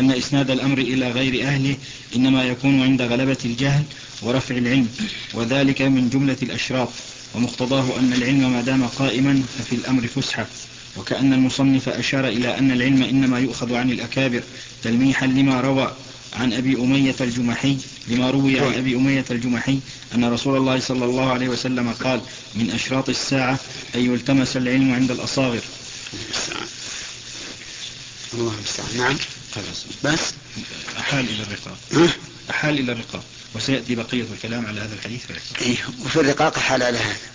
أن إسناد الأمر إلى غير أهله إنما يكون عند غلبة الجهل ورفع العلم، وذلك من جملة الأشراط، ومقتضاه أن العلم ما دام قائما ففي الأمر فسحة. وكأن المصنف أشار إلى أن العلم إنما يؤخذ عن الأكابر تلميحا لما روى عن أبي أمية الجمحي أن رسول الله صلى الله عليه وسلم قال: من أشراط الساعة أن يلتمس العلم عند الأصاغر. الله المستعان. نعم. بس أحال إلى الرقاق وسيأتي بقية الكلام على هذا الحديث. وفي الرقاق حال على هذا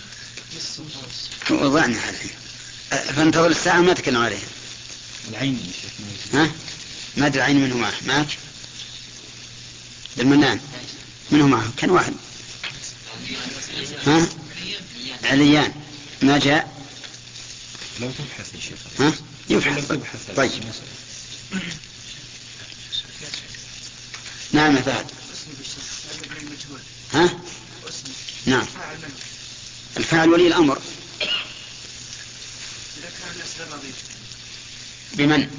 وضعنا هذه، فانتظر الساعة ما تكلم عليها. العين ما أدري العين منه معك المنان منه معه كان واحد. عليان ما جاء. لو تبحث يا شيخ. يبحث. طيب. نعم يا فهد. نعم. الفاعل ولي الأمر. بمن؟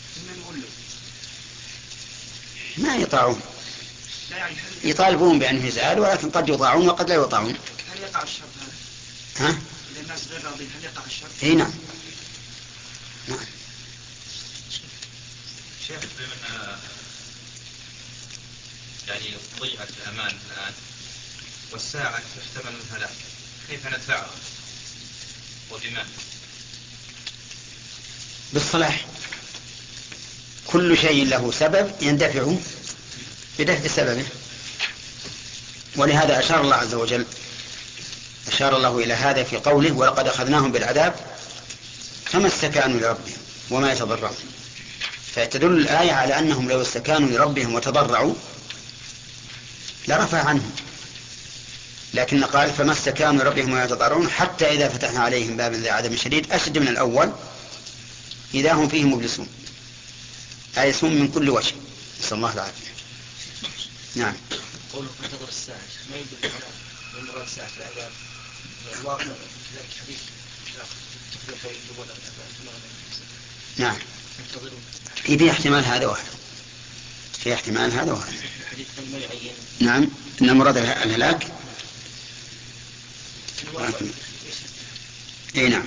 ما يطاعون، يطالبون بأنه يزال، ولكن قد يطاعون وقد لا يطاعون. هل يقع الشرط هذا؟ إذا الناس غير راضين هل يقع الشرط؟ نعم. شيخ، بمن يعني ضيعت الأمان الآن والساعة تحتمل الهلاك، كيف ندفعها وبما؟ بالصلاح. كل شيء له سبب يندفع بدفع سببه، ولهذا أشار الله عز وجل، أشار الله إلى هذا في قوله: ولقد أخذناهم بالعذاب فما استكانوا لربهم وما يتضرعون. فتدل الآية على أنهم لو استكانوا لربهم وتضرعوا لرفع عنهم، لكن قال فما استكانوا لربهم وما يتضرعون حتى إذا فتحنا عليهم بابا ذي عذاب شديد أشد من الأول إذا هم فيه مبلسون، آيسون من كل وجه، نسأل الله العافية. نعم. قوله انتظر الساعة ما يدل على مراد ساعة العذاب الواقع ذلك حديث نعم. في احتمال هذا واحد، نعم. إن مراد الهلاك. نعم.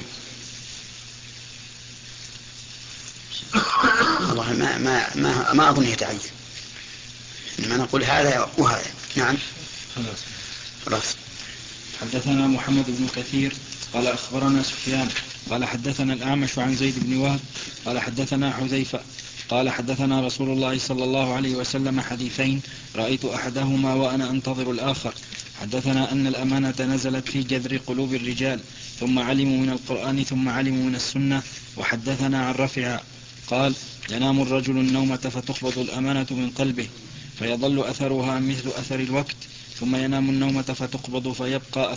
والله ما أظن يتعين، إنما نقول هذا وهذا. نعم. خلاص. حدثنا محمد بن كثير قال أخبرنا سفيان قال حدثنا الأعمش عن زيد بن وهب قال حدثنا حذيفة قال حدثنا رسول الله صلى الله عليه وسلم حديثين رأيت أحدهما وأنا أنتظر الآخر. حدثنا أن الأمانة نزلت في جذر قلوب الرجال ثم علموا من القرآن ثم علموا من السنة. وحدثنا عن رفع قال: ينام الرجل النومة فتخبض الأمانة من قلبه فيظل أثرها مثل أثر الوقت، ثم ينام النومة فتقبض فيبقى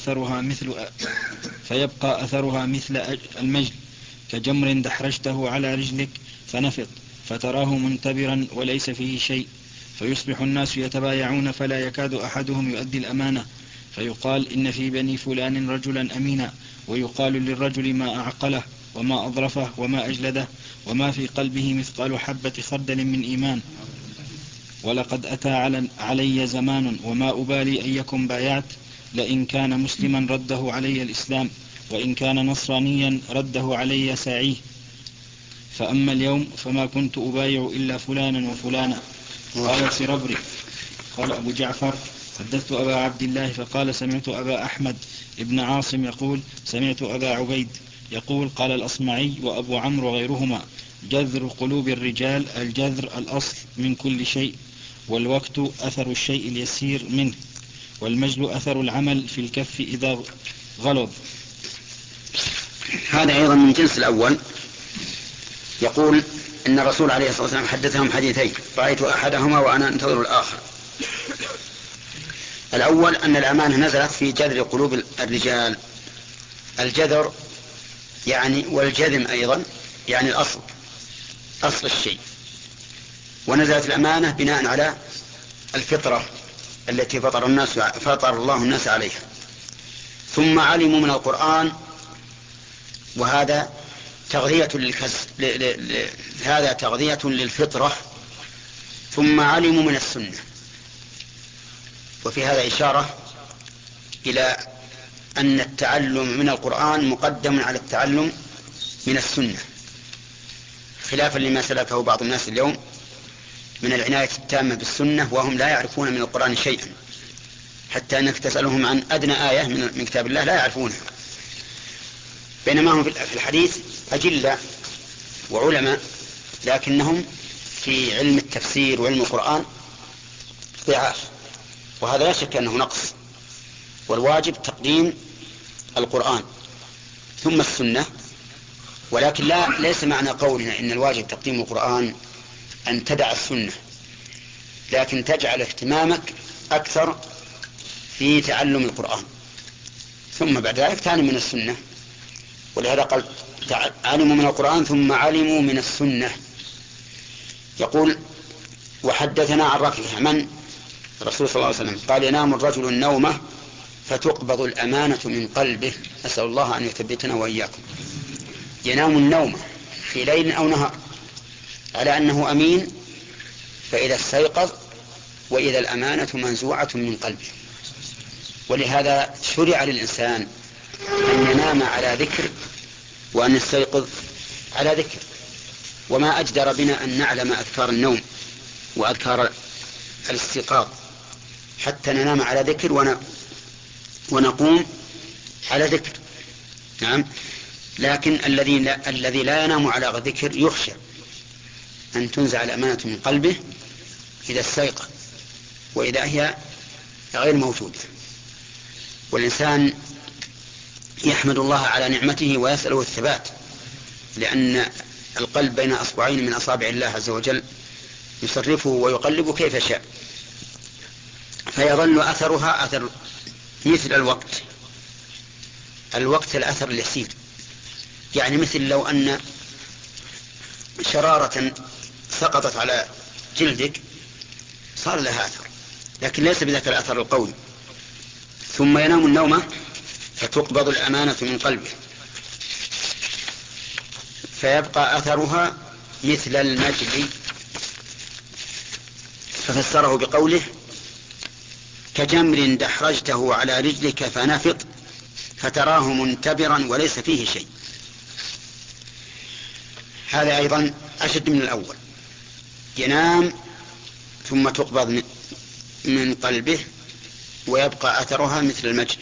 أثرها مثل المجل كجمر دحرجته على رجلك فنفط فتراه منتبرا وليس فيه شيء، فيصبح الناس يتبايعون فلا يكاد أحدهم يؤدي الأمانة، فيقال إن في بني فلان رجلا أمينا، ويقال للرجل ما أعقله وما أظرفه وما أجلده وما في قلبه مثقال حبة خردل من إيمان. ولقد أتى علي زمان وما أبالي أن يكن بايعت، لئن كان مسلما رده علي الإسلام وإن كان نصرانيا رده علي ساعيه، فأما اليوم فما كنت أبايع إلا فلانا وفلانا. قال سربري قال أبو جعفر: حدثت أبا عبد الله فقال: سمعت أبا أحمد ابن عاصم يقول: سمعت أبا عبيد يقول: قال الأصمعي وأبو عمرو وغيرهما: جذر قلوب الرجال الجذر الأصل من كل شيء، والوقت أثر الشيء اليسير منه، والمجل أثر العمل في الكف إذا غلظ. هذا أيضا من جنس الأول. يقول إن الرسول عليه الصلاة والسلام حدثهم حديثين رأيت أحدهما وأنا أنتظر الآخر. الأول أن الأمانة نزلت في جذر قلوب الرجال، الجذر يعني والجذم أيضا يعني الأصل، أصل الشيء. ونزلت الأمانة بناء على الفطرة التي فطر الله الناس عليها. ثم علموا من القرآن، وهذا تغذية هذا تغذية للفطرة ثم علموا من السنة. وفي هذا إشارة إلى أن التعلم من القرآن مقدم على التعلم من السنة، خلافا لما سلكه بعض الناس اليوم من العناية التامة بالسنة وهم لا يعرفون من القرآن شيئا، حتى أنك تسألهم عن أدنى آية من كتاب الله لا يعرفونها، بينما هم في الحديث أجلة وعلماء، لكنهم في علم التفسير وعلم القرآن ضعاف، وهذا لا شك أنه نقص. والواجب تقديم القرآن ثم السنة، ولكن ليس معنى قولنا إن الواجب تقديم القرآن أن تدع السنة، لكن تجعل اهتمامك أكثر في تعلم القرآن، ثم بعد ذلك تعلم من السنة. ولهذا قال علموا من القرآن ثم علموا من السنة. يقول وحدثنا عن رفعه من الرسول صلى الله عليه وسلم قال ينام الرجل النومة فتقبض الأمانة من قلبه، أسأل الله أن يثبتنا وإياكم. ينام النوم في ليل أو نهار على أنه أمين، فإذا استيقظ وإذا الأمانة منزوعة من قلبه. ولهذا شرع للإنسان أن ينام على ذكر وأن يستيقظ على ذكر، وما أجدر بنا أن نعلم أذكار النوم وأذكار الاستيقاظ حتى ننام على ذكر ونقوم على ذكر. نعم، لكن الذي لا ينام على ذكر يخشى أن تنزع الأمانة من قلبه إذا استيقظ وإذا هي غير موجودة. والإنسان يحمد الله على نعمته ويسأله الثبات، لأن القلب بين أصبعين من أصابع الله عز وجل يصرفه ويقلبه كيف شاء، فيظل أثرها أثر مثل الوقت الأثر اليسير، يعني مثل لو أن شرارة سقطت على جلدك صار لها أثر، لكن ليس بذاك الأثر القوي. ثم ينام النوم فتقبض الأمانة من قلبه فيبقى أثرها مثل المجل، ففسره بقوله كجمر دحرجته على رجلك فنفط فتراه منتبرا وليس فيه شيء. هذا أيضا أشد من الأول، ينام ثم تقبض من قلبه ويبقى أثرها مثل المجل،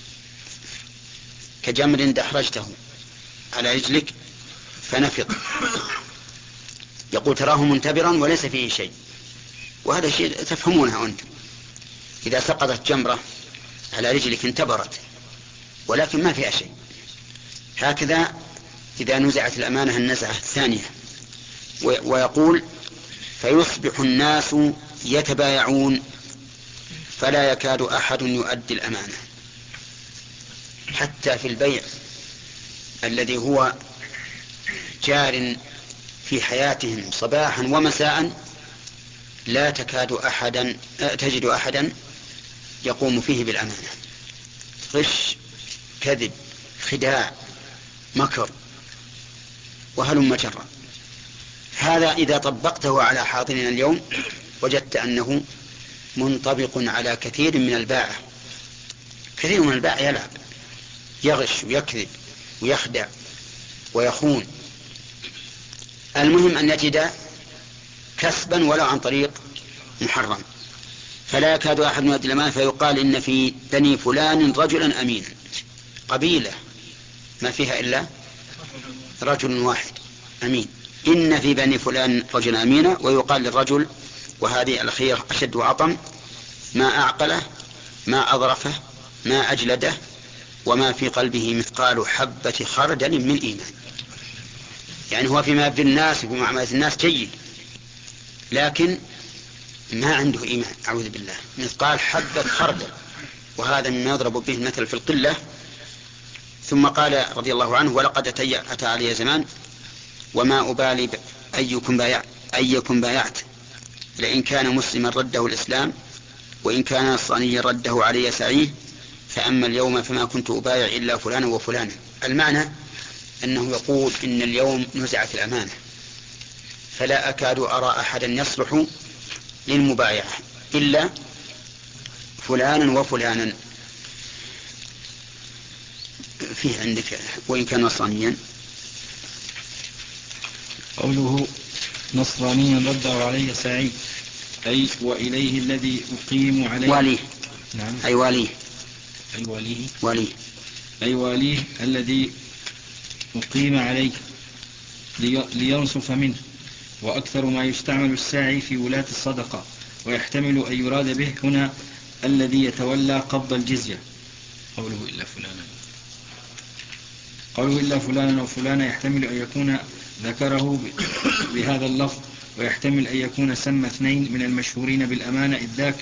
كجمر دحرجته على رجلك فنفط، يقول تراه منتبرا وليس فيه شيء. وهذا شيء تفهمونه أنتم، إذا سقطت جمرة على رجلك انتبرت ولكن ما فيها شيء. هكذا إذا نزعت الأمانة النزعة الثانية. ويقول فيصبح الناس يتبايعون فلا يكاد أحد يؤدي الأمانة. حتى في البيع الذي هو جار في حياتهم صباحا ومساء لا تجد أحدا يقوم فيه بالأمانة، غش، كذب، خداع، مكر، وهلم جرا. هذا إذا طبقته على حاضرنا اليوم وجدت أنه منطبق على كثير من الباعة. كثير من الباعة يلعب، يغش ويكذب ويخدع ويخون. المهم أن يجد كسبا ولو عن طريق محرم. فلا يكاد أحد يؤدي الأمانة فيقال إن في بني فلان رجلا أمينا، قبيلة ما فيها إلا رجل واحد أمين، إن في بني فلان رجلا أمينا. ويقال للرجل، وهذه الأخير أشد وأطم، ما أعقله، ما أظرفه، ما أجلده، وما في قلبه مثقال حبة خردل من إيمان. يعني هو فيما يبدو الناس وفي معاملة الناس جيد، لكن ما عنده إيمان، أعوذ بالله، مثقال حبة خردل. وهذا مما يضرب به المثل في القلة. ثم قال رضي الله عنه ولقد أتى علي زمان وما أبالي أيكم بايعت، لئن كان مسلما رده الإسلام وإن كان نصرانيا رده علي سعيه، فأما اليوم فما كنت أبايع إلا فلانا وفلانا. المعنى أنه يقول إن اليوم نزعت الأمانة، فلا أكاد أرى أحدا يصلح للمبايعة إلا فلانا وفلانا. فيه عندك وإن كان نصرانيا. قوله نصرانيا رد عليه سعيد أي وإليه الذي أقيم عليه واليه. نعم. أي واليه. أي واليه الذي أقيم عليه لينصف منه. وأكثر ما يستعمل الساعي في ولاة الصدقة، ويحتمل أن يراد به هنا الذي يتولى قبض الجزية. قوله إلا فلانا وفلانا يحتمل أن يكون ذكره بهذا اللفظ، ويحتمل أن يكون سمى اثنين من المشهورين بالأمانة إذ ذاك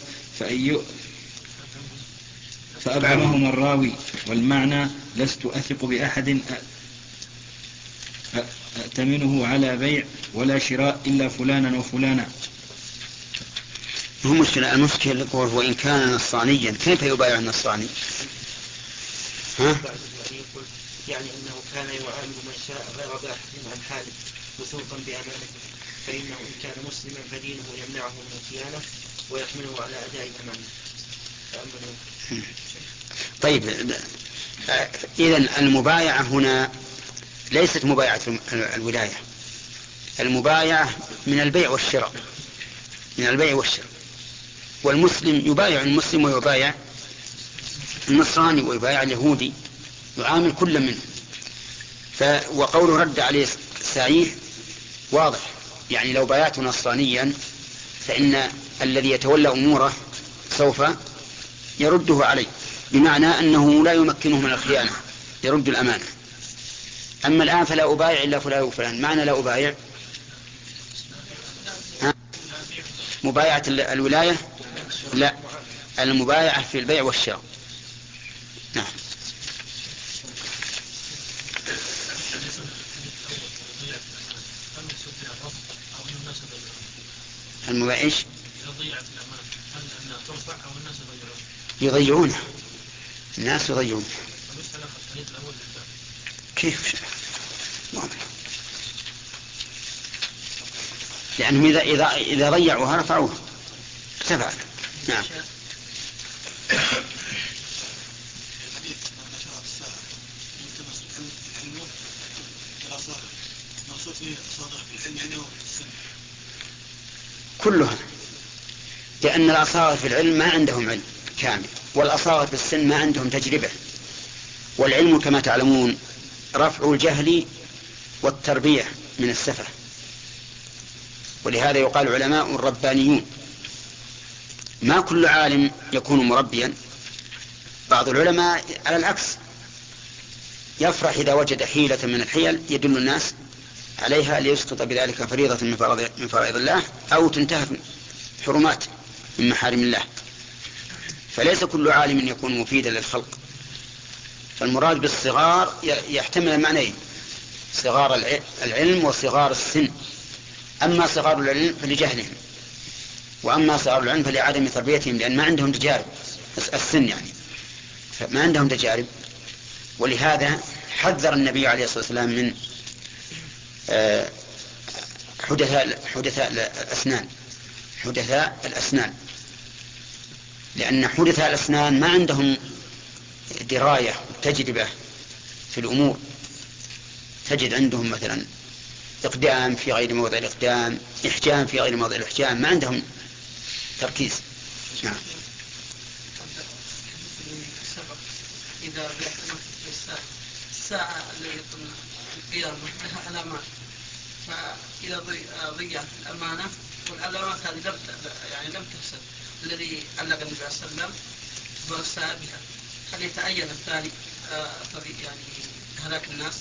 فأبهمهما الراوي، والمعنى لست أثق بأحد أأتمنه على بيع ولا شراء إلا فلانا وفلانا. المشكلة وإن كان نصرانيا كيف يبايع النصراني؟ يعني أنه كان يعامل من شاء غير باحث عن حاله وثوقا بأمانته، فإنه إن كان مسلما فدينه يمنعه من الخيانة ويحمله على أداء الأمانة. طيب، إذن المبايعة هنا ليست مبايعة الولاية، المبايعة من البيع والشراء، والمسلم يبايع المسلم ويبايع النصراني ويبايع اليهودي، يعامل كل منهم. وقوله رد عليه سعيه واضح، يعني لو بايعت نصرانيا فإن الذي يتولى أموره سوف يرده عليه، بمعنى أنه لا يمكنه من الخيانة، يرد الأمانة. أما الآن فلا أبايع إلا فلان وفلان، معنى لا أبايع مبايعة الولاية، لا، المبايعة في البيع والشراء. نعم. المبايع إيش؟ يضيعونه، الناس يضيعونه. كيف؟ لأنهم إذا ضيعوها رفعوها ارتفعت. نعم. كلها، لأن الأصاغر في العلم ما عندهم علم كامل، والأصاغر في السن ما عندهم تجربة، والعلم كما تعلمون رفع الجهل والتربية من السفة، ولهذا يقال علماء ربانيون. ما كل عالم يكون مربيا، بعض العلماء على العكس يفرح إذا وجد حيلة من الحيل يدل الناس عليها ليسقط بذلك فريضة من فرائض الله أو تنتهك حرمات من محارم الله. فليس كل عالم يكون مفيدا للخلق. فالمراد بالصغار يحتمل المعنيين، صغار العلم وصغار السن. أما صغار العلم فلجهلهم، وأما صغار العلم فلعدم تربيتهم، لأن ما عندهم تجارب، السن يعني فما عندهم تجارب. ولهذا حذر النبي عليه الصلاة والسلام من حدثاء الأسنان، لأن حدثاء الأسنان ما عندهم دراية وتجربة في الأمور. تجد عندهم مثلا إقدام في غير موضع الإقدام، إحجام في غير موضع الإحجام، ما عندهم تركيز. نعم. إذا بيعتمد الساعة التي يكون القيامة لها علامات، فإذا ضيعت الأمانة والعلامات هذه لم تحسب، الذي علق النبي صلى الله عليه وسلم بالساعة بها، هل يتعين الثاني يعني هلاك الناس؟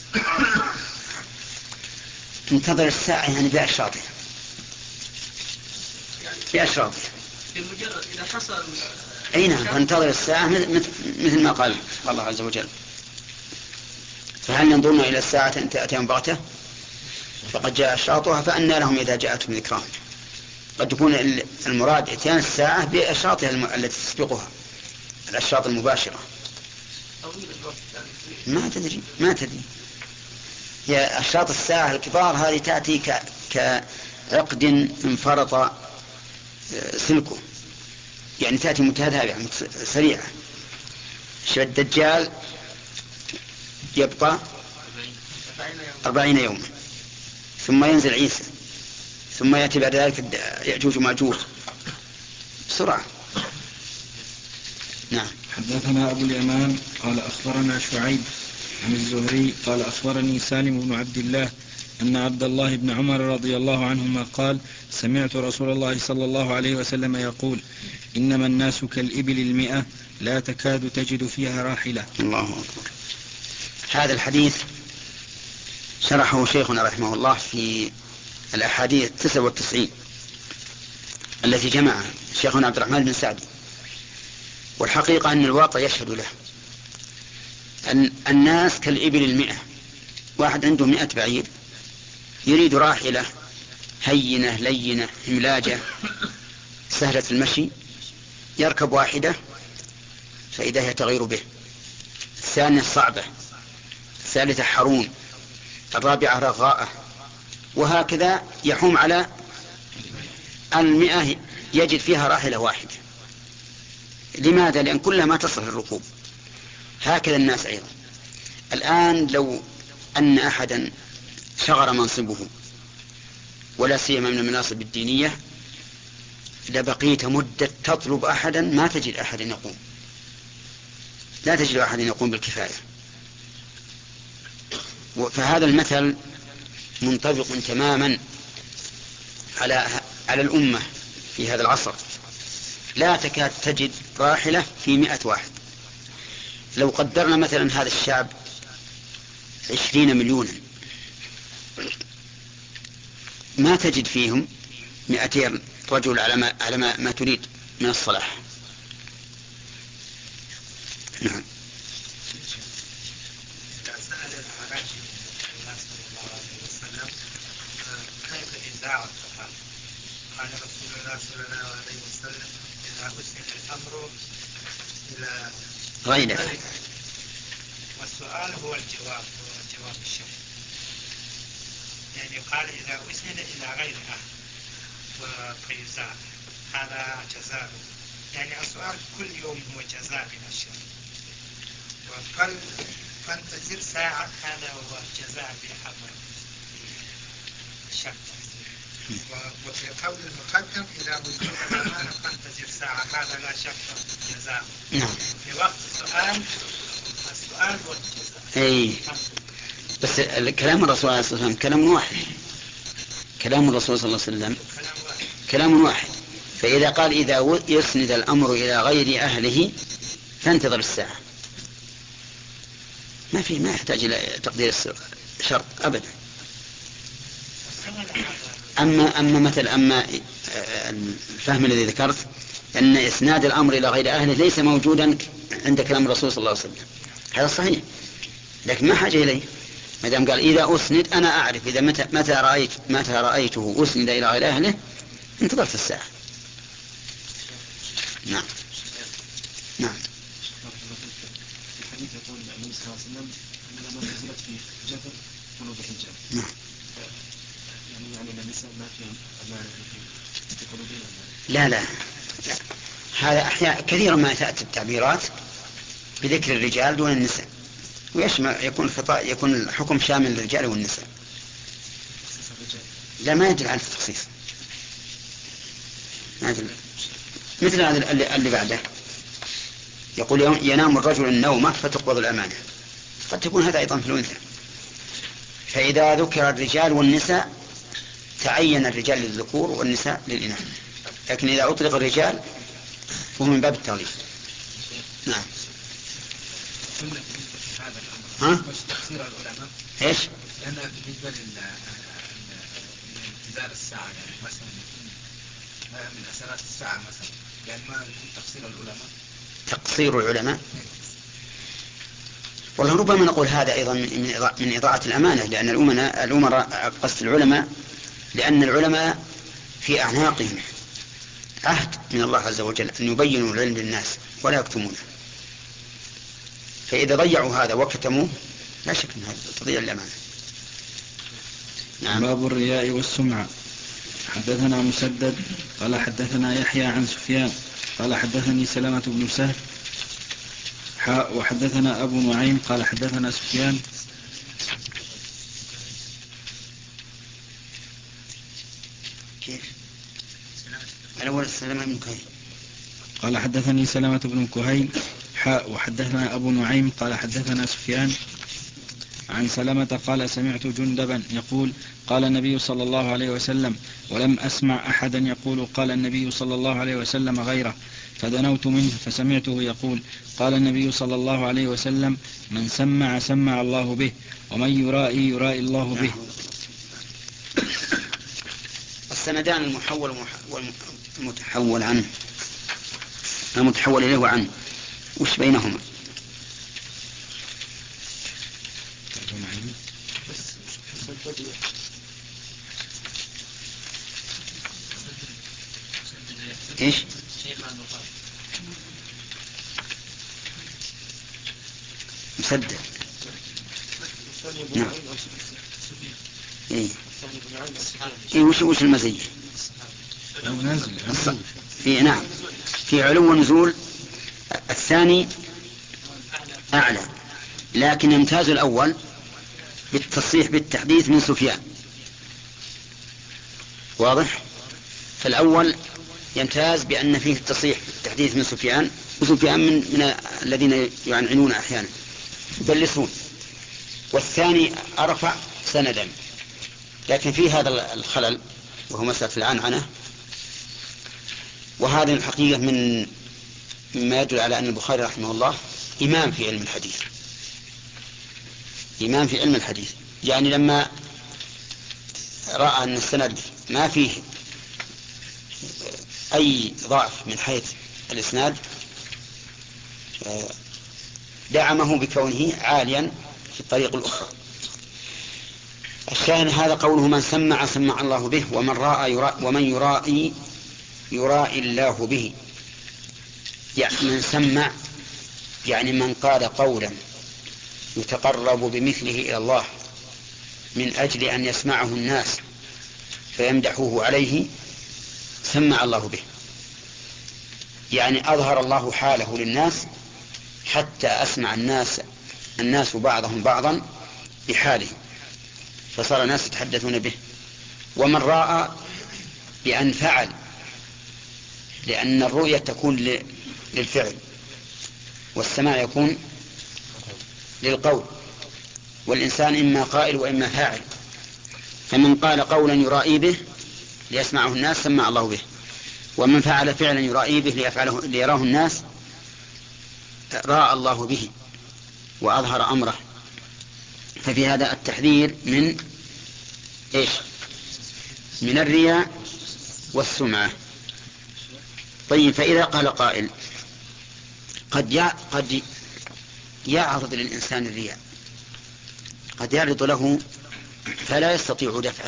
تنتظر الساعة يعني بأشراطها، بأشراطها. بمجرد إذا حصل أي نعم، تنتظر الساعة مثل ما قال الله عز وجل: فهل ينظرون إلى الساعة أن تأتيهم بغتة فقد جاء أشراطها فأنى لهم إذا جاءتهم ذكراهم. قد يكون المراد إتيان الساعة بأشراطها التي تسبقها، الأشراط المباشرة. ما تدري هي أشراط الساعة الكبار هذه تأتي كعقد انفرط سلكه، يعني تأتي متتابعة سريعة. الدجال يبقى 40 يوما، ثم ينزل عيسى، ثم يأتي بعد ذلك يأجوج ومأجوج بسرعة. نعم. حدثنا أبو اليمان قال أخبرنا شعيب عن الزهري قال أخبرني سالم بن عبد الله أن عبد الله بن عمر رضي الله عنهما قال سمعت رسول الله صلى الله عليه وسلم يقول إنما الناس كالإبل 100 لا تكاد تجد فيها راحلة. الله أكبر. هذا الحديث شرحه شيخنا رحمه الله في الأحاديث 99 التي جمعها شيخنا عبد الرحمن بن سعدي، والحقيقة أن الواقع يشهد له. أن الناس كالإبل 100، واحد عنده 100 بعير يريد راحلة هينة لينة هملاجة سهلة المشي، يركب واحدة فإذا هي تغير به، الثانية صعبة، الثالثة حرون، الرابعة رغاءة، وهكذا يحوم على 100 يجد فيها راحلة واحدة. لماذا؟ لأن كلها ما تصلح الركوب. هكذا الناس أيضا. الآن لو أن أحدا شغر منصبه ولا سيما من المناصب الدينية لبقيت مدة تطلب أحدا ما تجد أحد يقوم، لا تجد أحد يقوم بالكفاية. فهذا المثل منطبق تماما على الأمة في هذا العصر، لا تكاد تجد راحلة في 100 واحد. لو قدرنا مثلا هذا الشعب 20 مليونا ما تجد فيهم 200 رجل على ما تريد من الصلاح. نعم. قال رسول الله صلى الله عليه وسلم إذا أسند الأمر إلى غيره، والسؤال هو الجواب، هو جواب الشيخ. يعني قال إذا أسند إلى غيره وفيزاء هذا جزاء، يعني السؤال كل يوم هو جزاء من الشيخ. فانتظر ساعة هذا هو الجزاء بحق الشخص. وفي قول المقدم إذا وجد الأمانة فانتظر ساعة هذا لا شك جزاء. في وقت السؤال والجزاء. بس كلام الرسول صلى الله عليه وسلم كلام واحد، كلام الرسول صلى الله عليه وسلم كلام واحد. فإذا قال إذا يسند الأمر إلى غير أهله فانتظر الساعة، ما يحتاج إلى تقدير شرط أبدا. أما الفهم الذي ذكرت أن إسناد الأمر إلى غير أهله ليس موجودا عند كلام الرسول صلى الله عليه وسلم، هذا صحيح، لكن ما حاجة إليه. ما دام قال إذا أسند أنا أعرف إذا متى رأيته أسند إلى غير أهله انتظرت الساعة. نعم. نعم. الحديث يقول النبي صلى الله عليه وسلم أن لما نزلت في جبل قلوب الحجاب. نعم. يعني النساء ما فيهم أمانة في قلوبهم. لا هذا أحيانا كثيرا ما تأتي التعبيرات بذكر الرجال دون النساء، ويشمل يكون الحكم شامل للرجال والنساء. لا ما يدل على التخصيص، ما يدل. مثل هذا اللي بعده يقول ينام الرجل النومة فتقبض الأمانة، قد تكون هذا أيضا في الأنثى. فإذا ذكر الرجال والنساء تعين الرجال للذكور والنساء للإناث، لكن إذا أطلق الرجال فهو من باب التغليب. نعم. تقصير العلماء ايش؟ لأن بالنسبة لانتظار الساعة يعني مثلا من أسرات الساعة مثلا، يعني ما تقصير العلماء. تقصير العلماء والله ربما نقول هذا أيضا من إضاعة الأمانة، لأن الأمراء قصد العلماء لأن العلماء في أعناقهم عهد من الله عز وجل أن يبينوا العلم للناس ولا يكتمونه، فإذا ضيعوا هذا وكتموه لا شك أن هذا تضيع الأمانة. نعم. باب الرياء والسمعة. حدثنا مسدد قال حدثنا يحيى عن سفيان قال حدثني سلامة بن سهل وحدثنا أبو نعيم قال حدثنا سفيان كيف الأول سلامة بن كهيل قال حدثني سلامة بن كهيل وحدثنا أبو نعيم قال حدثنا سفيان عن سلمة قال سمعت جندبا يقول قال النبي صلى الله عليه وسلم ولم أسمع أحدا يقول قال النبي صلى الله عليه وسلم غيره فدنوت منه فسمعته يقول قال النبي صلى الله عليه وسلم من سمع سمع الله به ومن يرائي يرائي الله به. السندان المحول والمتحول عنه المتحول إليه وعنه وش بينهما؟ ايش؟ مسدد. نعم. ايه وش المزية؟ في نعم في علو ونزول. الثاني أعلى لكن يمتاز الأول بالتصريح بالتحديث من سفيان. واضح؟ فالأول يمتاز بأن فيه التصريح بالتحديث من سفيان وسفيان من الذين يعنعنون أحيانا يدلسون. والثاني أرفع سندا لكن فيه هذا الخلل وهو مسألة العنعنة. وهذه الحقيقة مما يدل على أن البخاري رحمه الله إمام في علم الحديث. إمام في علم الحديث يعني لما رأى أن السند ما فيه أي ضعف من حيث الإسناد دعمه بكونه عاليا في الطريق الأخرى. الشاهد هذا قوله من سمع سمع الله به ومن رأى ومن يرائي يرائي الله به. يعني من سمع يعني من قال قولا يتقرب بمثله إلى الله من أجل أن يسمعه الناس فيمدحوه عليه سمع الله به. يعني أظهر الله حاله للناس حتى أسمع الناس بعضهم بعضا بحاله فصار الناس يتحدثون به. ومن رأى بأن فعل لأن الرؤية تكون للفعل والسماع يكون للقول والإنسان إما قائل وإما فاعل. فمن قال قولا يرائي به ليسمعه الناس سمع الله به ومن فعل فعلا يرائي به ليراه الناس رأى الله به وأظهر أمره. ففي هذا التحذير من إيش؟ من الرياء والسمعة. طيب فإذا قال قائل قد يعرض للإنسان الرياء قد يعرض له فلا يستطيع دفعه.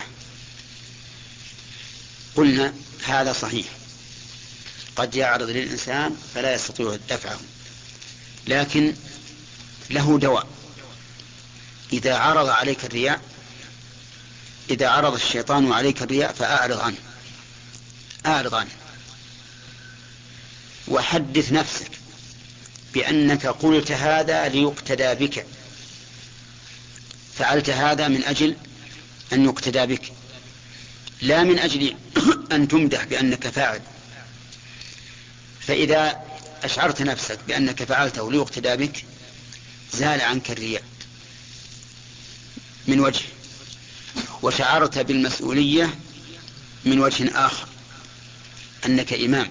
قلنا هذا صحيح قد يعرض للإنسان فلا يستطيع دفعه لكن له دواء. إذا عرض عليك الرياء إذا عرض الشيطان عليك الرياء فأعرض عنه وحدث نفسك بأنك قلت هذا ليقتدى بك فعلت هذا من أجل أن يقتدى بك لا من أجل أن تمدح بأنك فاعل. فإذا أشعرت نفسك بأنك فعلته ليقتدى بك زال عنك الرياء من وجه وشعرت بالمسؤولية من وجه آخر أنك إمام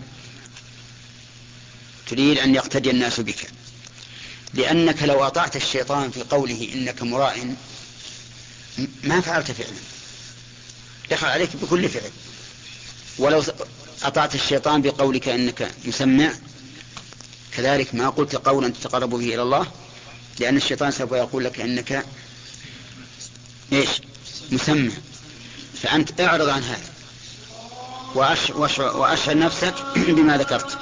تريد أن يقتدي الناس بك. لأنك لو أطعت الشيطان في قوله إنك مراء ما فعلت فعلا دخل عليك بكل فعل. ولو أطعت الشيطان بقولك إنك مسمع كذلك ما قلت قولا تتقرب به إلى الله لأن الشيطان سوف يقول لك إنك إيش مسمع. فأنت اعرض عن هذا وأشعر نفسك بما ذكرت.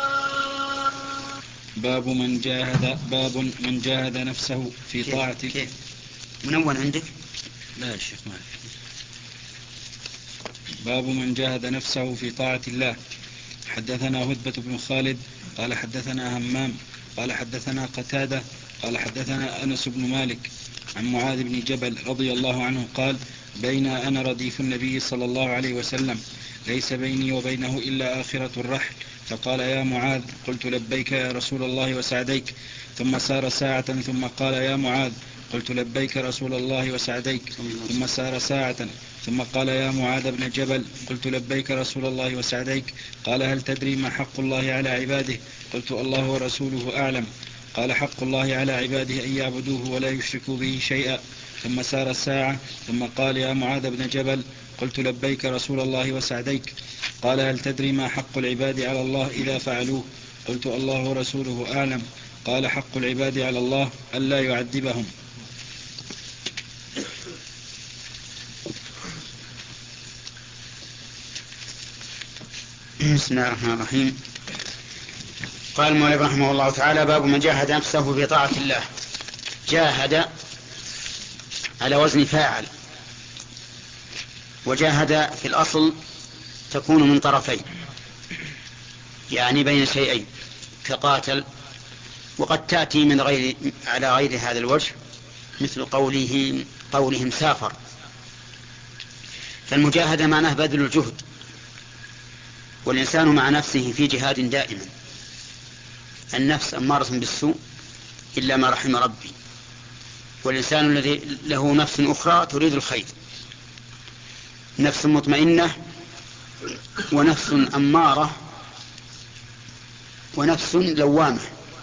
باب من جاهد نفسه في طاعة. كيف منون عندك؟ لا يا شيخ ما باب من جاهد نفسه في طاعة الله. حدثنا هدبة بن خالد قال حدثنا همام قال حدثنا قتادة قال حدثنا أنس بن مالك عن معاذ بن جبل رضي الله عنه قال بين أنا رديف النبي صلى الله عليه وسلم ليس بيني وبينه إلا آخرة الرحل، فقال يا معاذ، قلت لبيك يا رسول الله وسعديك، ثم سار ساعة ثم قال يا معاذ، قلت لبيك رسول الله وسعديك، ثم سار ساعة ثم قال يا معاذ بن جبل، قلت لبيك رسول الله وسعديك، قال هل تدري ما حق الله على عباده؟ قلت الله ورسوله أعلم. قال حق الله على عباده أن يعبدوه ولا يشركوا به شيئا. ثم سار الساعة ثم قال يا معاذ بن جبل، قلت لبيك رسول الله وسعديك، قال هل تدري ما حق العباد على الله إذا فعلوه؟ قلت الله ورسوله أعلم. قال حق العباد على الله ألا يعذبهم. بسم الله الرحمن الرحيم. قال المؤلف رحمه الله تعالى باب من جاهد نفسه في طاعة الله. جاهد على وزن فاعل، وجاهد في الأصل تكون من طرفين، يعني بين شيئين كقاتل، وقد تأتي من على غير هذا الوجه مثل قولهم سافر. فالمجاهدة معناه بذل الجهد، والإنسان مع نفسه في جهاد دائما. النفس أمارة بالسوء إلا ما رحم ربي، والإنسان الذي له نفس أخرى تريد الخير، نفس مطمئنة ونفس أمارة ونفس لوامة.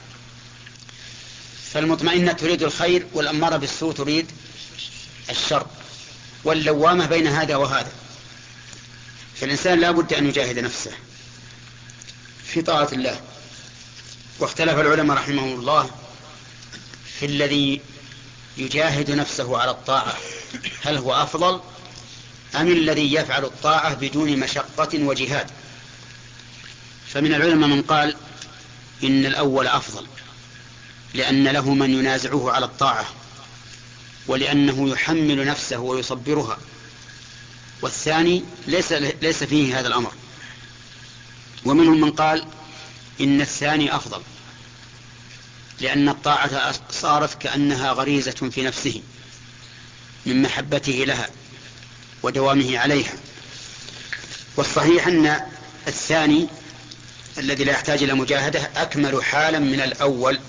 فالمطمئنة تريد الخير، والأمارة بالسوء تريد الشر، واللوامة بين هذا وهذا. فالإنسان لا بد أن يجاهد نفسه في طاعة الله. واختلف العلماء رحمهم الله في الذي يجاهد نفسه على الطاعة، هل هو أفضل أم الذي يفعل الطاعة بدون مشقة وجهاد؟ فمن العلماء من قال إن الأول أفضل، لأن له من ينازعه على الطاعة، ولأنه يحمل نفسه ويصبرها. والثاني ليس فيه هذا الأمر. ومنهم من قال إن الثاني أفضل، لأن الطاعة صارت كأنها غريزة في نفسه من محبته لها ودوامه عليها. والصحيح أن الثاني الذي لا يحتاج إلى مجاهدة أكمل حالا من الأول.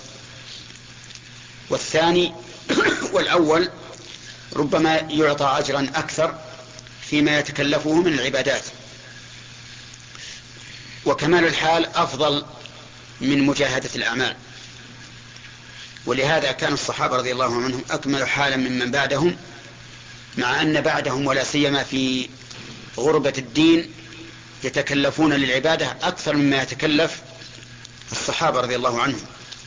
والأول ربما يعطى أجرا أكثر فيما يتكلفه من العبادات، وكمال الحال أفضل من مجاهدة الأعمال. ولهذا كان الصحابة رضي الله عنهم أكمل حالا ممن بعدهم، مع أن بعدهم ولا سيما في غربة الدين يتكلفون للعبادة أكثر مما يتكلف الصحابة رضي الله عنهم.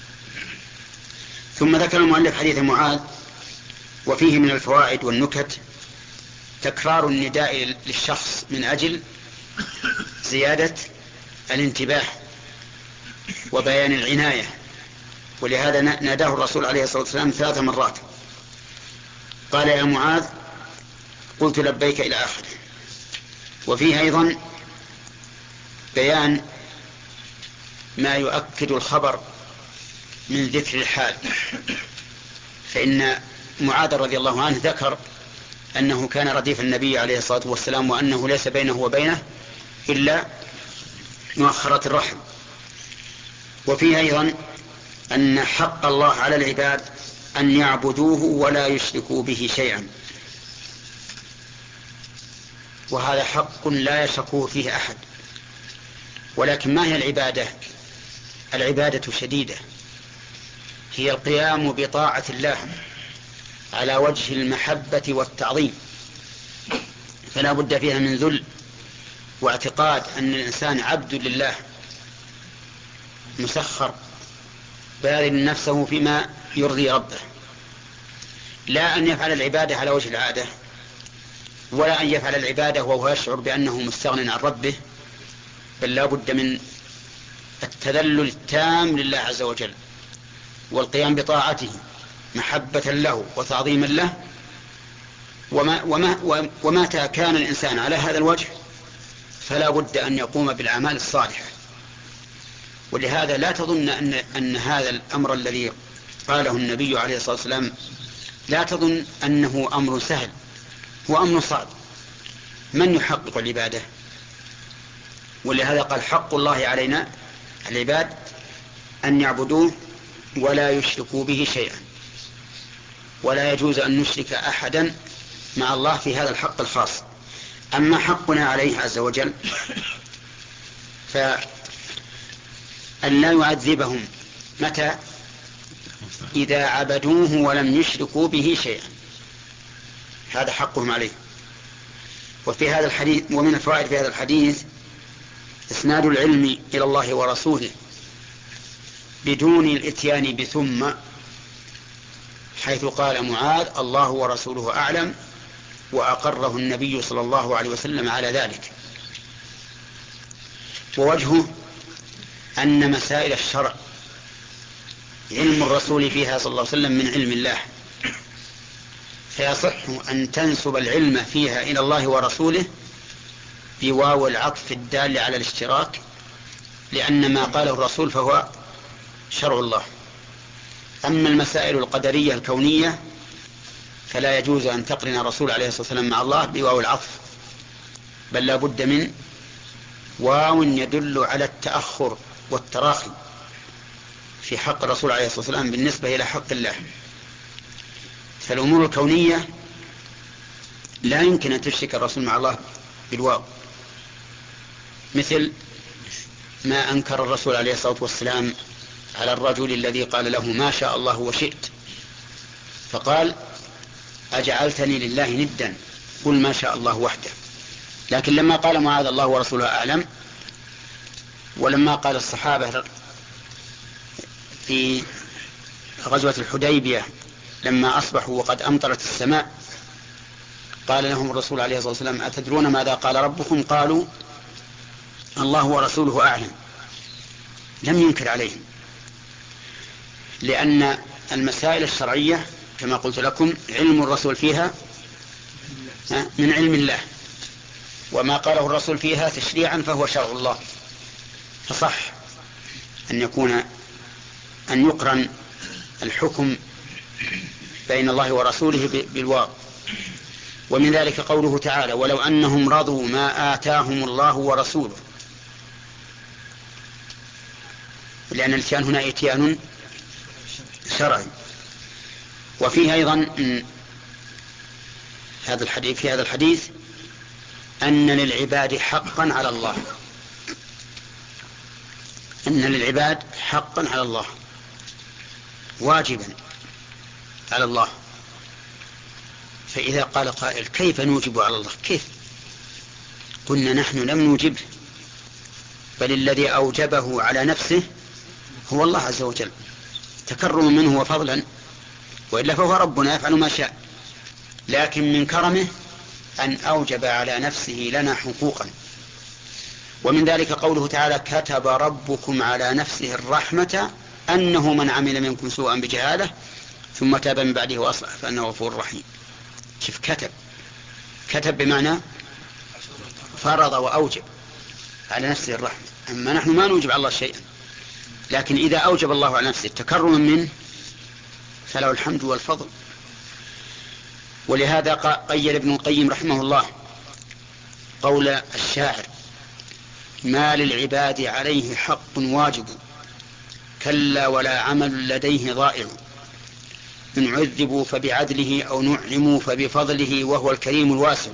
ثم ذكر المؤلف حديث معاذ، وفيه من الفوائد والنكت تكرار النداء للشخص من أجل زيادة الانتباه وبيان العناية، ولهذا ناداه الرسول عليه الصلاة والسلام 3 مرات. قال يا معاذ، قلت لبيك إلى آخره. وفيه أيضا بيان ما يؤكد الخبر من ذكر الحال، فإن معاذ رضي الله عنه ذكر أنه كان رديف النبي عليه الصلاة والسلام، وأنه ليس بينه وبينه إلا مؤخرة الرحم. وفيه أيضا أن حق الله على العباد أن يعبدوه ولا يشركوا به شيئا، وهذا حق لا يشكو فيه أحد. ولكن ما هي العبادة؟ العبادة شديدة، هي القيام بطاعة الله على وجه المحبة والتعظيم، فلا بد فيها من ذل واعتقاد أن الإنسان عبد لله مسخر باذل نفسه فيما يرضي ربه، لا أن يفعل العبادة على وجه العادة، ولا أن يفعل العبادة وهو يشعر بأنه مستغن عن ربه، بل لا بد من التذلل التام لله عز وجل والقيام بطاعته محبة له وتعظيما له. ومتى كان الإنسان على هذا الوجه فلا بد أن يقوم بالأعمال الصالحة. ولهذا لا تظن أن هذا الأمر الذي قاله النبي عليه الصلاة والسلام لا تظن أنه أمر سهل، هو أمر صعب. من يحقق العبادة؟ ولهذا قال حق الله علينا العباد أن يعبدوه ولا يشركوا به شيئا، ولا يجوز أن نشرك أحدا مع الله في هذا الحق الخاص. أما حقنا عليه عز وجل فأن لا يعذبهم متى؟ إذا عبدوه ولم يشركوا به شيئا، هذا حقهم عليه. وفي هذا الحديث ومن الفوائد في هذا الحديث إسناد العلم إلى الله ورسوله بدون الإتيان بثم، حيث قال معاذ الله ورسوله أعلم، وأقره النبي صلى الله عليه وسلم على ذلك. ووجهه أن مسائل الشرع علم الرسول فيها صلى الله عليه وسلم من علم الله، فيصح أن تنسب العلم فيها إلى الله ورسوله بواو العطف الدال على الاشتراك، لأن ما قاله الرسول فهو شرع الله. أما المسائل القدرية الكونية فلا يجوز أن تقرن الرسول عليه الصلاة والسلام مع الله بواو العطف، بل لا بد من واو يدل على التأخر والتراخي في حق الرسول عليه الصلاة والسلام بالنسبة إلى حق الله. فالأمور الكونية لا يمكن أن تشرك الرسول مع الله بالواو، مثل ما أنكر الرسول عليه الصلاة والسلام على الرجل الذي قال له ما شاء الله وشئت، فقال أجعلتني لله ندا قل ما شاء الله وحده. لكن لما قال معاذ الله ورسوله أعلم، ولما قال الصحابة في غزوة الحديبية لما أصبحوا وقد أمطرت السماء قال لهم الرسول عليه الصلاة والسلام أتدرون ماذا قال ربكم؟ قالوا الله ورسوله أعلم. لم ينكر عليهم، لأن المسائل الشرعية كما قلت لكم علم الرسول فيها من علم الله، وما قاله الرسول فيها تشريعا فهو شرع الله، فصح أن يقرن الحكم بين الله ورسوله بالواو. ومن ذلك قوله تعالى ولو أنهم رضوا ما آتاهم الله ورسوله، لأن الاتيان هنا اتيان شرعي. وفيه أيضا في هذا الحديث أن للعباد حقا على الله، أن للعباد حقا على الله واجبا على الله. فإذا قال قائل كيف نوجب على الله؟ كيف؟ قلنا نحن لم نوجبه، بل الذي أوجبه على نفسه هو الله عز وجل تكرما منه وفضلا، وإلا فهو ربنا يفعل ما شاء، لكن من كرمه أن أوجب على نفسه لنا حقوقا. ومن ذلك قوله تعالى كتب ربكم على نفسه الرحمة أنه من عمل منكم سوءا بجهالة ثم تاب من بعده وأصلح فأنه غفور رحيم. شوف كتب بمعنى فرض وأوجب على نفسه الرحمة. أما نحن ما نوجب على الله شيئا، لكن إذا أوجب الله على نفسه تكرما منه فله الحمد والفضل. ولهذا قيد ابن القيم رحمه الله قول الشاعر ما للعباد عليه حق واجب كلا ولا عمل لديه ضائع إن عذبوا فبعدله أو نعموا فبفضله وهو الكريم الواسع.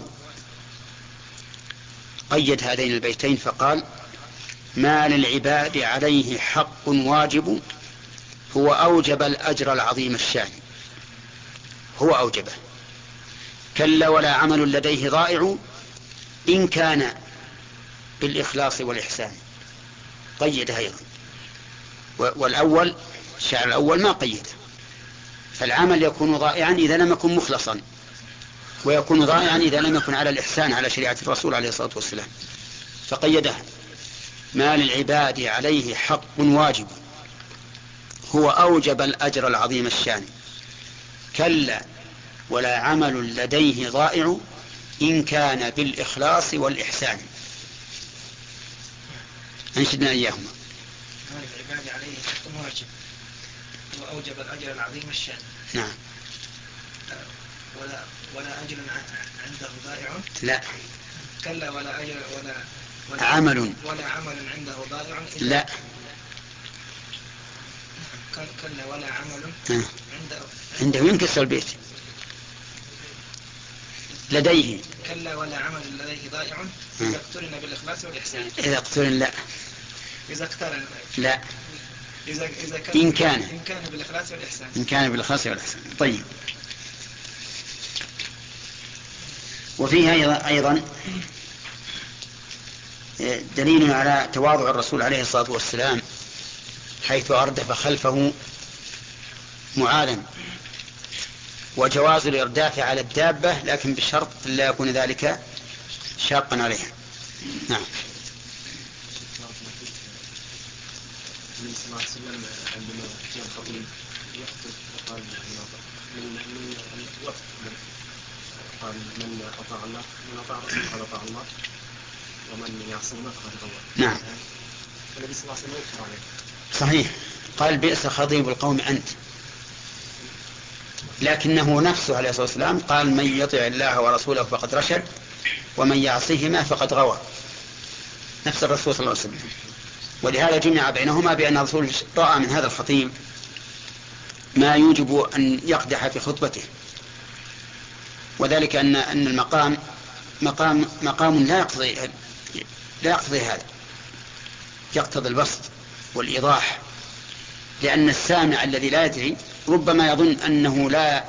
قيد هذين البيتين فقال ما للعباد عليه حق واجب هو أوجب الأجر العظيم الشان، هو أوجبه. كلا ولا عمل لديه ضائع إن كان بالإخلاص والإحسان، قيدها أيضا. والأول الشعر الأول ما قيده، فالعمل يكون ضائعا إذا لم يكن مخلصا، ويكون ضائعا إذا لم يكن على الإحسان على شريعة الرسول عليه الصلاة والسلام، فقيدها ما للعباد عليه حق واجب هو أوجب الأجر العظيم الشان كلا ولا عمل لديه ضائع إن كان بالإخلاص والإحسان. أنشدنا إياهما. مال العباد عليه حق واجب وأوجب الأجر العظيم الشأن. نعم. ولا أجر عنده ضائع. لا. كلا ولا أجر ولا عمل. ولا عمل عنده ضائع. لا. كلا ولا عمل عنده ينكسر البيت. لديه. كلا ولا عمل لديه ضائع إذا اقترن بالإخلاص والإحسان. إذا اقترن لا. إذا اقترن لا. إذا كان إن كان بالإخلاص والإحسان. إن كان بالإخلاص والإحسان. طيب. وفيها أيضا دليل على تواضع الرسول عليه الصلاة والسلام حيث أردف خلفه معاذا، وجواز الإرداف على الدابة لكن بشرط لا يكون ذلك شاقا عليها. نعم. النبي صلى الله عليه وسلم عندما جاء الخطيب يخطب وقال من الوقت قال من أطاع الله من أطاع الرسول قال أطاع الله ومن يعصينا فقد غوى. نعم. النبي صلى الله عليه وسلم يكفر عليه. صحيح. قال بئس خطيب القوم أنت، لكنه نفسه عليه الصلاة والسلام قال من يطع الله ورسوله فقد رشد ومن يعصيهما فقد غوى. نفس الرسول صلى الله عليه وسلم. ولهذا جمع بينهما بأن الرسول رأى من هذا الخطيب ما يوجب أن يقدح في خطبته، وذلك أن المقام مقام لا يقتضي هذا، يقتضي البسط والإيضاح، لأن السامع الذي لا يدري ربما يظن أنه لا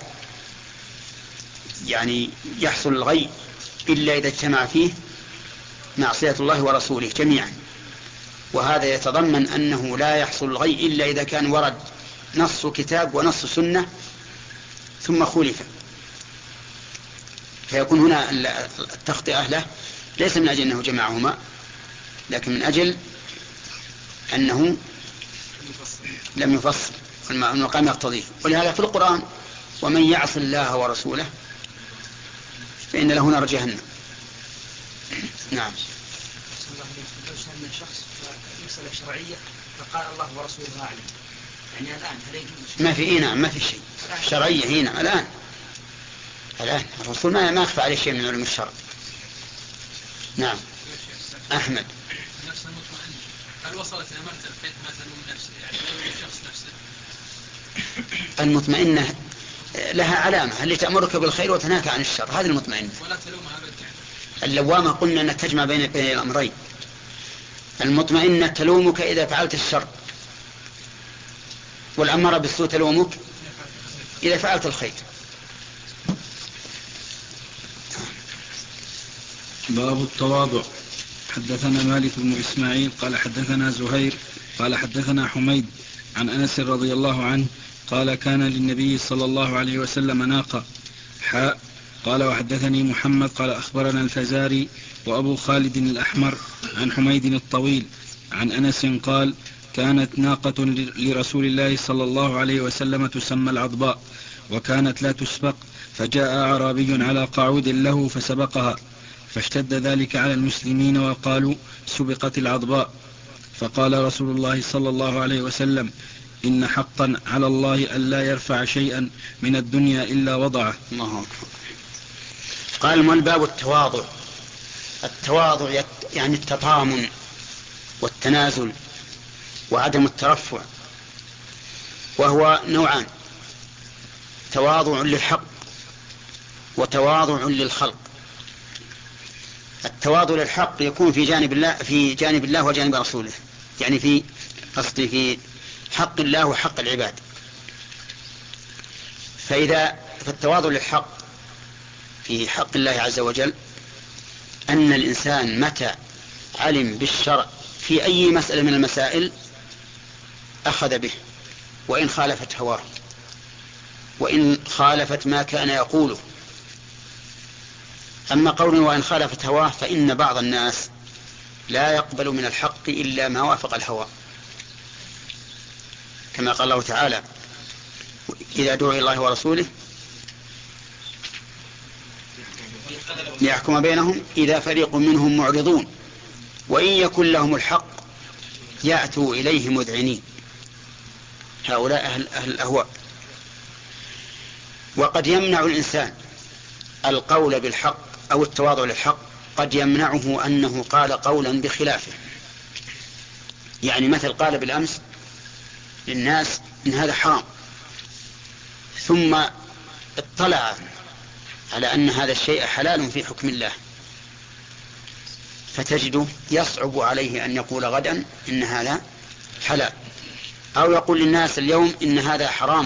يحصل الغي إلا إذا اجتمع فيه معصية الله ورسوله جميعا، وهذا يتضمن أنه لا يحصل الغي إلا إذا كان ورد نص كتاب ونص سنة ثم خولف، فيكون هنا التخطئة له ليس من أجل أنه جمعهما، لكن من أجل أنه لم يفصل المقام يقتضيه. ولهذا في القرآن ومن يعص الله ورسوله فإن له نار جهنم. نعم. لو سألنا شخص مسألة شرعية فقال الله ورسوله أعلم، يعني الآن هل يجوز؟ ما في نعم ما في شيء شرعية هنا الآن الرسول ما يخفى عليه شيء من علم الشرع. نعم. أحمد. نفس المطمئن هل وصلت إلى مرتبة بيت ما تلوم نفسه يعني الشخص نفسه؟ المطمئنة لها علامة اللي تأمرك بالخير وتنهاك عن الشر، هذه المطمئنة. ولا تلومها أبدا. اللوامة قلنا أنك تجمع بين الأمرين. المطمئنة تلومك إذا فعلت الشر، والأمارة بالسوء تلومك إذا فعلت الخير. باب التواضع. حدثنا مالك بن إسماعيل قال حدثنا زهير قال حدثنا حميد عن أنس رضي الله عنه قال كان للنبي صلى الله عليه وسلم ناقة قال وحدثني محمد قال أخبرنا الفزاري وأبو خالد الأحمر عن حميد الطويل عن أنس قال كانت ناقة لرسول الله صلى الله عليه وسلم تسمى العضباء وكانت لا تسبق، فجاء أعرابي على قعود له فسبقها، فاشتد ذلك على المسلمين وقالوا سبقت العضباء، فقال رسول الله صلى الله عليه وسلم إن حقا على الله ألا يرفع شيئا من الدنيا إلا وضعه. الله أكبر. قال ما الباب التواضع. التواضع يعني التطامن والتنازل وعدم الترفع، وهو نوعان: تواضع للحق وتواضع للخلق. التواضع للحق يكون في جانب الله وجانب رسوله، يعني في حق الله وحق العباد. فالتواضع للحق في حق الله عز وجل أن الإنسان متى علم بالشرع في أي مسألة من المسائل أخذ به، وإن خالفت هواه وإن خالفت ما كان يقوله. أما قوله وإن خالفت هواه فإن بعض الناس لا يقبل من الحق إلا ما وافق الهوى، كما قال الله تعالى إذا دعوا إلى الله ورسوله ليحكم بينهم إذا فريق منهم معرضون وإن يكن لهم الحق يأتوا إليه مذعنين، هؤلاء أهل الأهواء. وقد يمنع الإنسان القول بالحق أو التواضع للحق، قد يمنعه أنه قال قولا بخلافه. يعني مثل قال بالأمس للناس إن هذا حرام، ثم اطلع على أن هذا الشيء حلال في حكم الله، فتجده يصعب عليه أن يقول غدا إن هذا حلال، أو يقول للناس اليوم إن هذا حرام،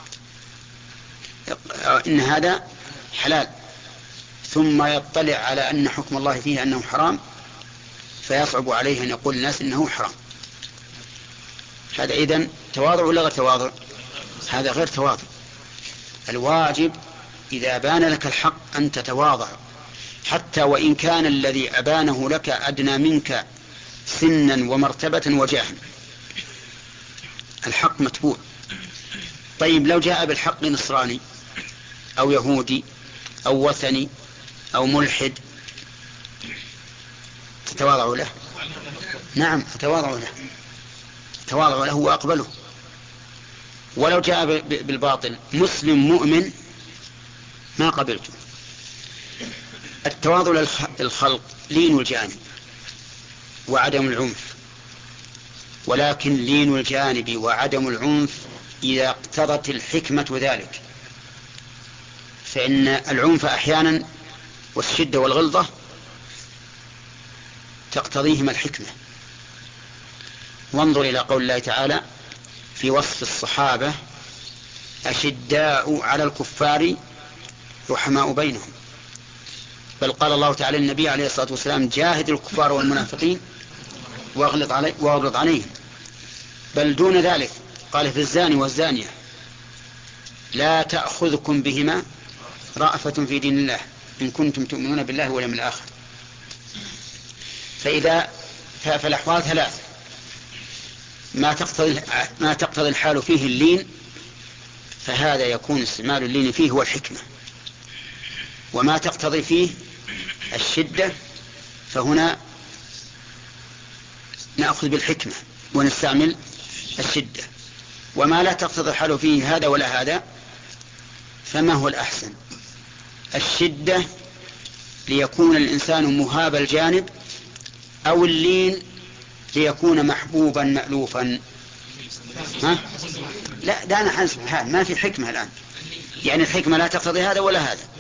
إن هذا حلال، ثم يطلع على أن حكم الله فيه أنه حرام، فيصعب عليه أن يقول للناس إنه حرام. هذا إذن تواضع ولا غير تواضع؟ هذا غير تواضع. الواجب إذا بان لك الحق أن تتواضع، حتى وإن كان الذي أبانه لك أدنى منك سنا ومرتبة وجاها. الحق متبوع. طيب لو جاء بالحق نصراني أو يهودي أو وثني أو ملحد، تتواضع له؟ نعم تواضع له وأقبله. ولو جاء بالباطل مسلم مؤمن ما قبلته. التواضع للخلق لين الجانب وعدم العنف، ولكن لين الجانب وعدم العنف إذا اقتضت الحكمة ذلك، فإن العنف أحيانا والشدة والغلظة تقتضيهما الحكمة. وانظر إلى قول الله تعالى في وصف الصحابة: أشداء على الكفار رحماء بينهم. بل قال الله تعالى للنبي عليه الصلاة والسلام: جاهد الكفار والمنافقين واغلظ عليهم. بل دون ذلك قال في الزاني والزانية: لا تأخذكم بهما رأفة في دين الله إن كنتم تؤمنون بالله واليوم الآخر. فالأحوال ثلاث: ما تقتضي الحال فيه اللين، فهذا يكون استعمال اللين فيه هو الحكمة. وما تقتضي فيه الشدة فهنا نأخذ بالحكمة ونستعمل الشدة. وما لا تقتضي الحال فيه هذا ولا هذا، فما هو الأحسن؟ الشدة ليكون الإنسان مهاب الجانب، أو اللين ليكون محبوبا مألوفا؟ لا، دعنا حسب الحال، ما في حكمة الآن. يعني الحكمة لا تقتضي هذا ولا هذا.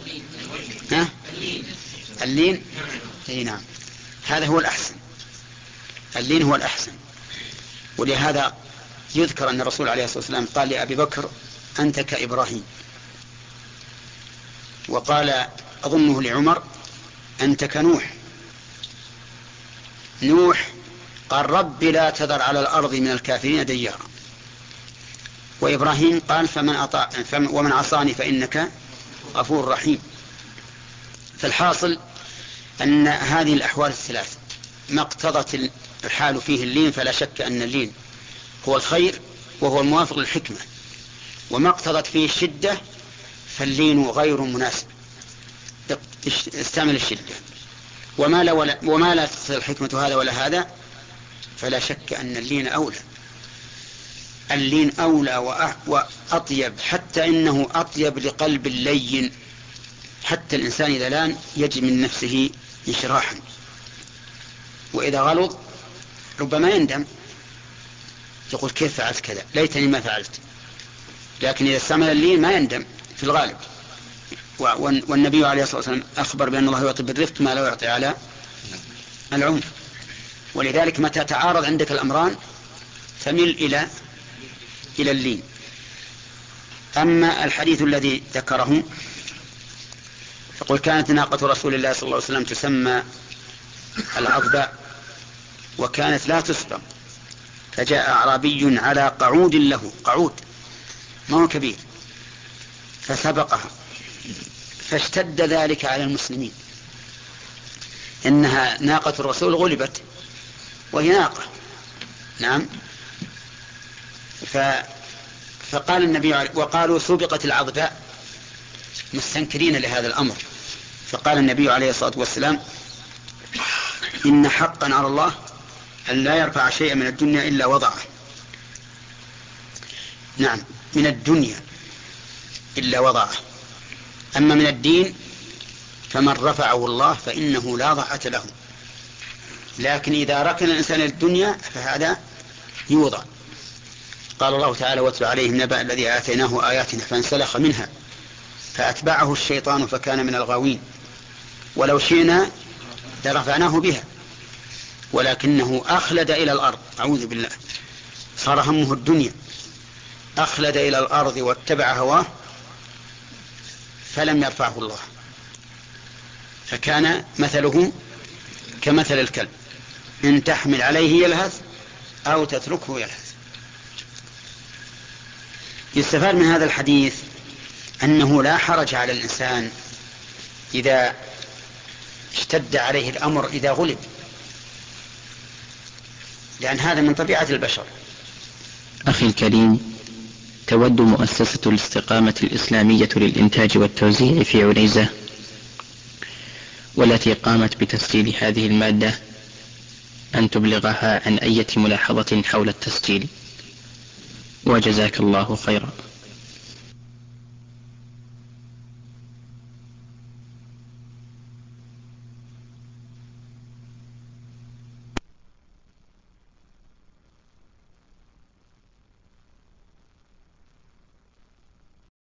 اللين نعم، هذا هو الأحسن. اللين هو الأحسن. ولهذا يذكر أن الرسول عليه الصلاة والسلام قال لأبي بكر: أنت كإبراهيم. وقال أظنه لعمر: أنت كنوح. نوح قال: رب لا تذر على الأرض من الكافرين ديارا. وإبراهيم قال: ومن عصاني فإنك غفور رحيم. فالحاصل أن هذه الأحوال الثلاث ما اقتضت الحال فيه اللين، فلا شك أن اللين هو الخير وهو الموافق للحكمة. وما اقتضت فيه الشدة فاللين غير مناسب، استعمل الشدة. وما لا تقتضي الحكمة هذا ولا هذا، فلا شك أن اللين أولى. اللين أولى وأطيب، حتى إنه أطيب لقلب اللين. حتى الإنسان إذا لان يجد من نفسه انشراحا، وإذا غلظ ربما يندم، يقول: كيف فعلت كذا، ليتني ما فعلت. لكن إذا استعمل اللين ما يندم في الغالب. والنبي عليه الصلاة والسلام أخبر بأن الله يعطي بالرفق ما لا يعطي على العنف. ولذلك متى تعارض عندك الأمران فمل إلى اللين. أما الحديث الذي ذكره فقل: كانت ناقة رسول الله صلى الله عليه وسلم تسمى العضباء، وكانت لا تسبق، فجاء أعرابي على قعود له، قعود ما هو كبير، فسبقها، فاشتد ذلك على المسلمين. إنها ناقة الرسول غلبت وهي ناقة، نعم. فقال النبي وقالوا سبقت العضباء مستنكرين لهذا الأمر. فقال النبي عليه الصلاة والسلام: إن حقا على الله أن لا يرفع شيئا من الدنيا إلا وضعه. نعم، من الدنيا إلا وضعه. أما من الدين فمن رفعه الله فإنه لا ضعة له، لكن إذا ركن الإنسان الدنيا فهذا يوضع. قال الله تعالى: واتل عليهم نبأ الذي آتيناه آياتنا فانسلخ منها فأتبعه الشيطان فكان من الغاوين ولو شئنا لرفعناه بها ولكنه أخلد إلى الأرض. أعوذ بالله، صار همه الدنيا، أخلد إلى الأرض واتبع هواه فلم يرفعه الله، فكان مثله كمثل الكلب إن تحمل عليه يلهث أو تتركه يلهث. يستفاد من هذا الحديث أنه لا حرج على الإنسان إذا اشتد عليه الأمر إذا غلب، لأن هذا من طبيعة البشر. أخي الكريم، تود مؤسسة الاستقامة الإسلامية للإنتاج والتوزيع في عنيزة والتي قامت بتسجيل هذه المادة أن تبلغها عن أي ملاحظة حول التسجيل، وجزاك الله خيرا.